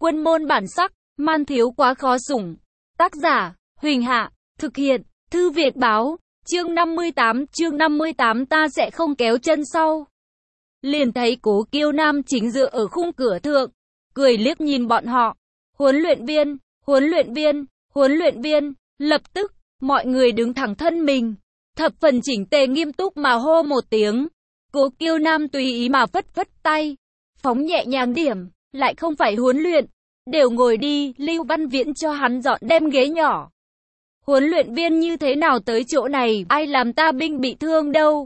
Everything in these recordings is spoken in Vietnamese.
Quân môn bản sắc, man thiếu quá khó sủng. Tác giả, Huỳnh Hạ, thực hiện, Thư Việt Báo, chương 58 ta sẽ không kéo chân sau. Liền thấy Cố Kiêu Nam chính dựa ở khung cửa thượng, cười liếc nhìn bọn họ. Huấn luyện viên, lập tức, mọi người đứng thẳng thân mình, thập phần chỉnh tề nghiêm túc mà hô một tiếng. Cố Kiêu Nam tùy ý mà phất phất tay, phóng nhẹ nhàng điểm, lại không phải huấn luyện, đều ngồi đi, Lưu Văn Viễn cho hắn dọn đem ghế nhỏ. Huấn luyện viên như thế nào tới chỗ này, ai làm ta binh bị thương đâu.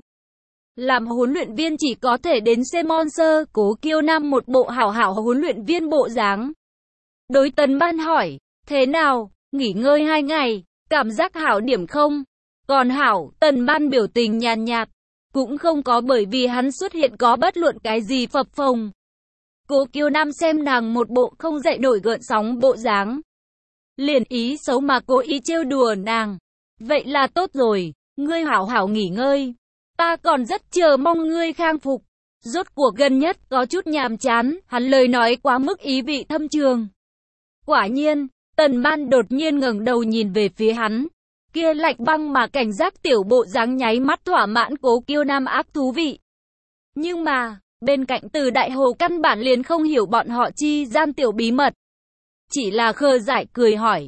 Làm huấn luyện viên chỉ có thể đến xem sponsor. Cố Kiêu Nam một bộ hảo huấn luyện viên bộ dáng. Đối Tần Ban hỏi, thế nào, nghỉ ngơi 2 ngày, cảm giác hảo điểm không? Còn hảo, Tần Ban biểu tình nhàn nhạt, cũng không có bởi vì hắn xuất hiện có bất luận cái gì phập phồng. Cố Kiêu Nam xem nàng một bộ không dậy nổi gợn sóng bộ dáng, liền ý xấu mà cố ý trêu đùa nàng. Vậy là tốt rồi, ngươi hảo nghỉ ngơi. Ta còn rất chờ mong ngươi khang phục. Rốt cuộc gần nhất có chút nhàm chán, hắn lời nói quá mức ý vị thâm trường. Quả nhiên, Tần Ban đột nhiên ngẩng đầu nhìn về phía hắn. Kia lạnh băng mà cảnh giác tiểu bộ dáng nháy mắt thỏa mãn Cố Kiêu Nam ác thú vị. Nhưng mà, bên cạnh Từ Đại Hồ căn bản liền không hiểu bọn họ chi gian tiểu bí mật. Chỉ là khờ dại cười hỏi.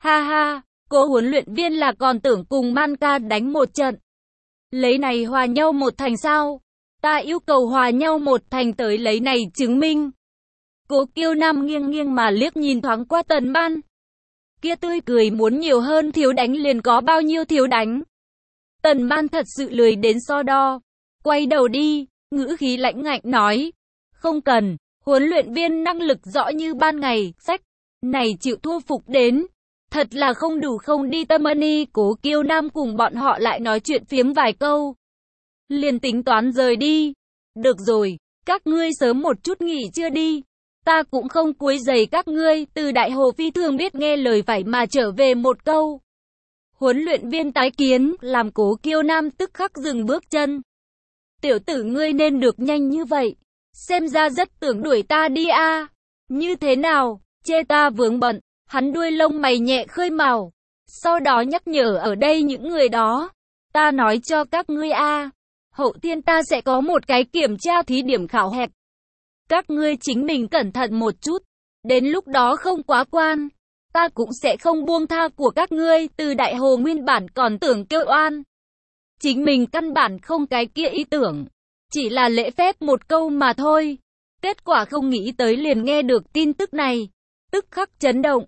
Ha, cố huấn luyện viên là còn tưởng cùng Man ca đánh một trận. Lấy này hòa nhau một thành sao? Ta yêu cầu hòa nhau một thành tới lấy này chứng minh. Cố Kiêu Nam nghiêng mà liếc nhìn thoáng qua Tần Ban. Kia tươi cười muốn nhiều hơn thiếu đánh liền có bao nhiêu thiếu đánh. Tần Ban thật sự lười đến so đo. Quay đầu đi, ngữ khí lãnh ngạnh nói. Không cần, huấn luyện viên năng lực rõ như ban ngày, sách. Này chịu thua phục đến. Thật là không đủ không đi tâm ân. Cố Kiêu Nam cùng bọn họ lại nói chuyện phiếm vài câu. Liền tính toán rời đi. Được rồi, các ngươi sớm một chút nghỉ chưa đi. Ta cũng không quấy rầy các ngươi. Từ Đại Hồ phi thường biết nghe lời phải mà trở về một câu. Huấn luyện viên tái kiến, làm Cố Kiêu Nam tức khắc dừng bước chân. Tiểu tử ngươi nên được nhanh như vậy. Xem ra rất tưởng đuổi ta đi a. Như thế nào, chê ta vướng bận. Hắn đuôi lông mày nhẹ khơi mào. Sau đó nhắc nhở ở đây những người đó. Ta nói cho các ngươi hậu thiên ta sẽ có một cái kiểm tra thí điểm khảo hạch. Các ngươi chính mình cẩn thận một chút. Đến lúc đó không quá quan, ta cũng sẽ không buông tha của các ngươi. Từ Đại Hồ nguyên bản còn tưởng kêu oan. Chính mình căn bản không cái kia ý tưởng. Chỉ là lễ phép một câu mà thôi. Kết quả không nghĩ tới liền nghe được tin tức này. Tức khắc chấn động.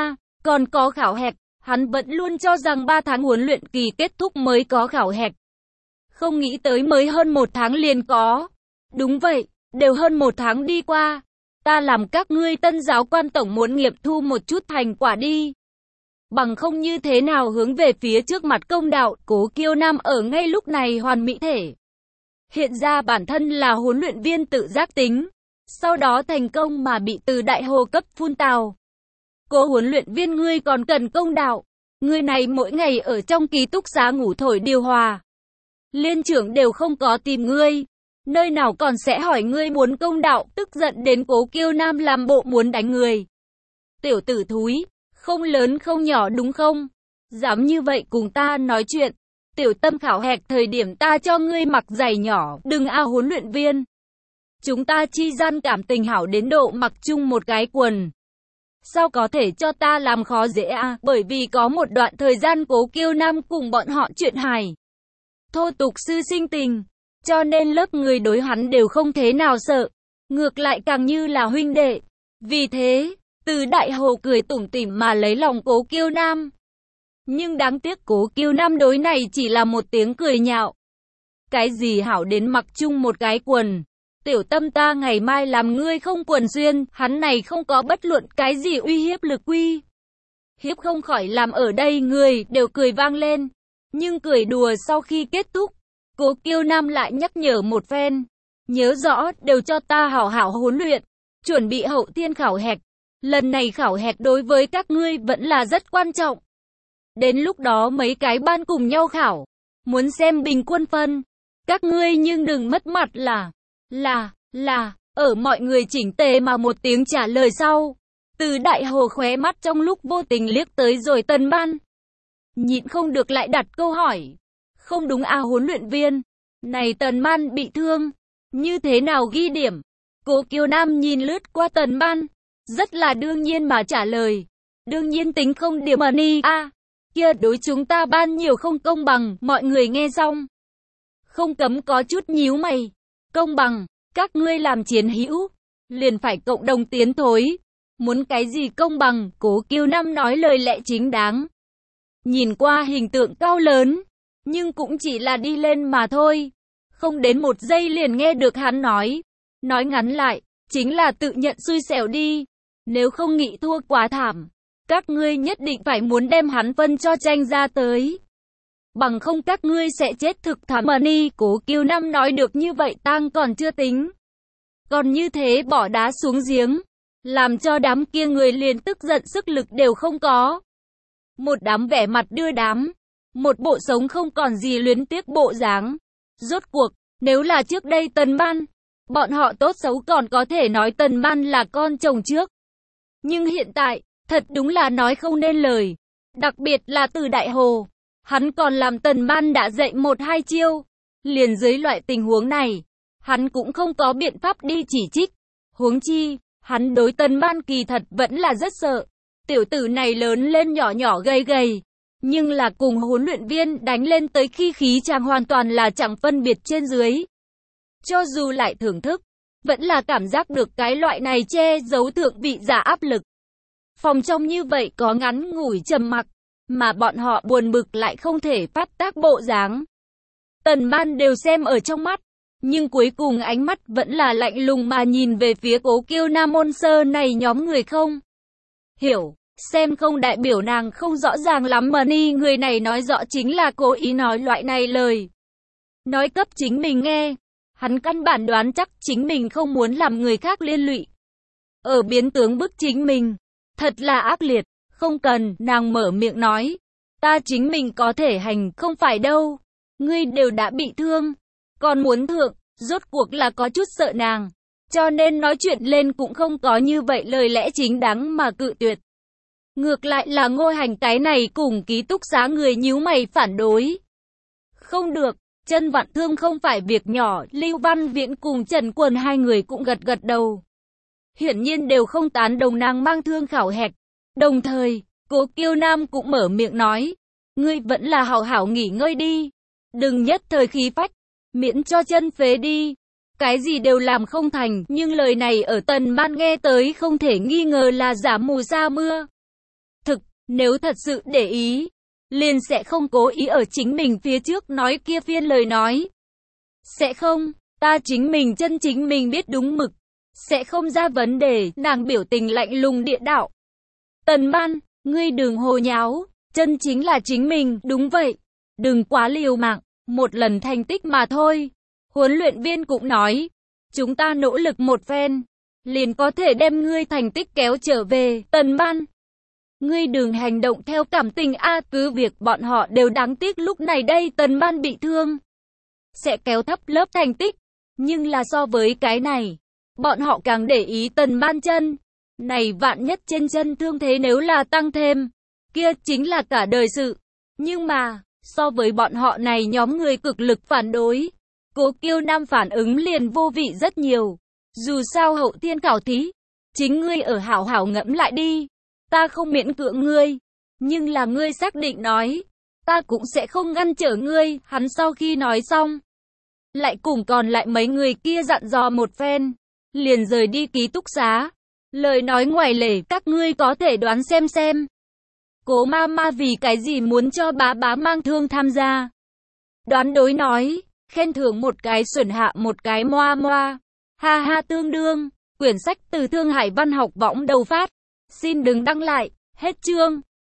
Còn có khảo hạch. Hắn vẫn luôn cho rằng 3 tháng huấn luyện kỳ kết thúc mới có khảo hạch. Không nghĩ tới mới hơn 1 tháng liền có. Đúng vậy, đều hơn 1 tháng đi qua. Ta làm các ngươi Tân giáo quan tổng muốn nghiệm thu một chút thành quả đi. Bằng không như thế nào hướng về phía trước mặt công đạo. Cố Kiêu Nam ở ngay lúc này hoàn mỹ thể hiện ra bản thân là huấn luyện viên tự giác tính. Sau đó thành công mà bị Từ Đại Hồ cấp phun tào. Cố huấn luyện viên ngươi còn cần công đạo. Ngươi này mỗi ngày ở trong ký túc xá ngủ thổi điều hòa. Liên trưởng đều không có tìm ngươi. Nơi nào còn sẽ hỏi ngươi muốn công đạo. Tức giận đến Cố Kiêu Nam làm bộ muốn đánh người. Tiểu tử thúi, không lớn không nhỏ đúng không? Dám như vậy cùng ta nói chuyện. Tiểu Tâm khảo hạch thời điểm ta cho ngươi mặc giày nhỏ. Đừng huấn luyện viên. Chúng ta chi gian cảm tình hảo đến độ mặc chung một cái quần. Sao có thể cho ta làm khó dễ Bởi vì có một đoạn thời gian Cố Kiêu Nam cùng bọn họ chuyện hài. Thô tục sư sinh tình. Cho nên lớp người đối hắn đều không thế nào sợ. Ngược lại càng như là huynh đệ. Vì thế, Từ Đại Hồ cười tủm tỉm mà lấy lòng Cố Kiêu Nam. Nhưng đáng tiếc Cố Kiêu Nam đối này chỉ là một tiếng cười nhạo. Cái gì hảo đến mặc chung một cái quần. Tiểu Tâm ta ngày mai làm ngươi không quần xuyên. Hắn này không có bất luận cái gì uy hiếp lực uy hiếp không khỏi làm ở đây người đều cười vang lên. Nhưng cười đùa sau khi kết thúc, Cố Kiêu Nam lại nhắc nhở một phen. Nhớ rõ đều cho ta hảo huấn luyện. Chuẩn bị hậu thiên khảo hạch. Lần này khảo hạch đối với các ngươi vẫn là rất quan trọng. Đến lúc đó mấy cái ban cùng nhau khảo. Muốn xem bình quân phân. Các ngươi nhưng đừng mất mặt là, ở mọi người chỉnh tề mà một tiếng trả lời sau. Từ Đại Hồ khóe mắt trong lúc vô tình liếc tới rồi Tần Ban. Nhịn không được lại đặt câu hỏi. Không đúng à huấn luyện viên. Này Tần Ban bị thương. Như thế nào ghi điểm? Cố Kiều Nam nhìn lướt qua Tần Ban. Rất là đương nhiên mà trả lời. Đương nhiên tính không điểm money à. Kia đối chúng ta ban nhiều không công bằng. Mọi người nghe xong. Không cấm có chút nhíu mày. Công bằng. Các ngươi làm chiến hữu. Liền phải cộng đồng tiến thối. Muốn cái gì công bằng? Cố Kiều Nam nói lời lẽ chính đáng. Nhìn qua hình tượng cao lớn. Nhưng cũng chỉ là đi lên mà thôi. Không đến một giây liền nghe được hắn nói. Nói ngắn lại, chính là tự nhận xui xẻo đi. Nếu không nghĩ thua quá thảm, các ngươi nhất định phải muốn đem hắn phân cho tranh ra tới. Bằng không các ngươi sẽ chết thực thảm. Money. Cố Kiều Nam nói được như vậy tang còn chưa tính. Còn như thế bỏ đá xuống giếng. Làm cho đám kia người liền tức giận sức lực đều không có. Một đám vẻ mặt đưa đám. Một bộ sống không còn gì luyến tiếc bộ dáng. Rốt cuộc, nếu là trước đây Tần Ban, bọn họ tốt xấu còn có thể nói Tần Ban là con chồng trước. Nhưng hiện tại, thật đúng là nói không nên lời. Đặc biệt là từ Đại Hồ. Hắn còn làm Tần Ban đã dạy 1-2 chiêu. Liền dưới loại tình huống này, hắn cũng không có biện pháp đi chỉ trích. Huống chi, hắn đối Tần Ban kỳ thật vẫn là rất sợ. Tiểu tử này lớn lên nhỏ nhỏ gầy gầy. Nhưng là cùng huấn luyện viên đánh lên tới khi khí chàng hoàn toàn là chẳng phân biệt trên dưới. Cho dù lại thưởng thức, vẫn là cảm giác được cái loại này che giấu thượng vị giả áp lực. Phòng trong như vậy có ngắn ngủi trầm mặc, mà bọn họ buồn bực lại không thể phát tác bộ dáng. Tần Ban đều xem ở trong mắt, nhưng cuối cùng ánh mắt vẫn là lạnh lùng mà nhìn về phía Cố Kiều Nam môn sơ này nhóm người không hiểu. Xem không đại biểu nàng không rõ ràng lắm. Money. Người này nói rõ chính là cố ý nói loại này lời. Nói cấp chính mình nghe. Hắn căn bản đoán chắc chính mình không muốn làm người khác liên lụy. Ở biến tướng bức chính mình. Thật là ác liệt. Không cần, nàng mở miệng nói. Ta chính mình có thể hành, không phải đâu. Ngươi đều đã bị thương. Còn muốn thượng, rốt cuộc là có chút sợ nàng. Cho nên nói chuyện lên cũng không có như vậy lời lẽ chính đáng mà cự tuyệt. Ngược lại là Ngô Hành cái này cùng ký túc xá người nhíu mày phản đối. Không được, chân vặn thương không phải việc nhỏ. Lưu Văn Viễn cùng Trần Quần hai người cũng gật gật đầu. Hiển nhiên đều không tán đồng nàng mang thương khảo hạch. Đồng thời, Cố Kiều Nam cũng mở miệng nói. Ngươi vẫn là hảo hảo nghỉ ngơi đi. Đừng nhất thời khí phách, miễn cho chân phế đi. Cái gì đều làm không thành, nhưng lời này ở Tần Ban nghe tới không thể nghi ngờ là giả mù sa mưa. Thực, nếu thật sự để ý, liền sẽ không cố ý ở chính mình phía trước nói kia phiên lời nói. Sẽ không, ta chính mình chân chính mình biết đúng mực. Sẽ không ra vấn đề. Nàng biểu tình lạnh lùng địa đạo. Tần Ban, ngươi đừng hồ nháo. Chân chính là chính mình, đúng vậy. Đừng quá liều mạng, một lần thành tích mà thôi. Huấn luyện viên cũng nói, chúng ta nỗ lực một phen, liền có thể đem ngươi thành tích kéo trở về. Tần Ban, ngươi đừng hành động theo cảm tình a. Cứ việc bọn họ đều đáng tiếc lúc này đây Tần Ban bị thương, sẽ kéo thấp lớp thành tích. Nhưng là so với cái này, bọn họ càng để ý Tần Ban chân. Này vạn nhất trên chân thương thế nếu là tăng thêm, kia chính là cả đời sự. Nhưng mà, so với bọn họ này nhóm người cực lực phản đối, Cố Kiều Nam phản ứng liền vô vị rất nhiều. Dù sao hậu thiên khảo thí, chính ngươi ở hảo hảo ngẫm lại đi. Ta không miễn cưỡng ngươi, nhưng là ngươi xác định nói, ta cũng sẽ không ngăn trở ngươi. Hắn sau khi nói xong, lại cùng còn lại mấy người kia dặn dò một phen, liền rời đi ký túc xá. Lời nói ngoài lề, các ngươi có thể đoán xem. Cố Mama vì cái gì muốn cho bá bá mang thương tham gia? Đoán đối nói, khen thưởng một cái xuẩn hạ một cái moa moa. Ha ha tương đương. Quyển sách từ Thương Hải Văn học võng đầu phát. Xin đừng đăng lại. Hết chương.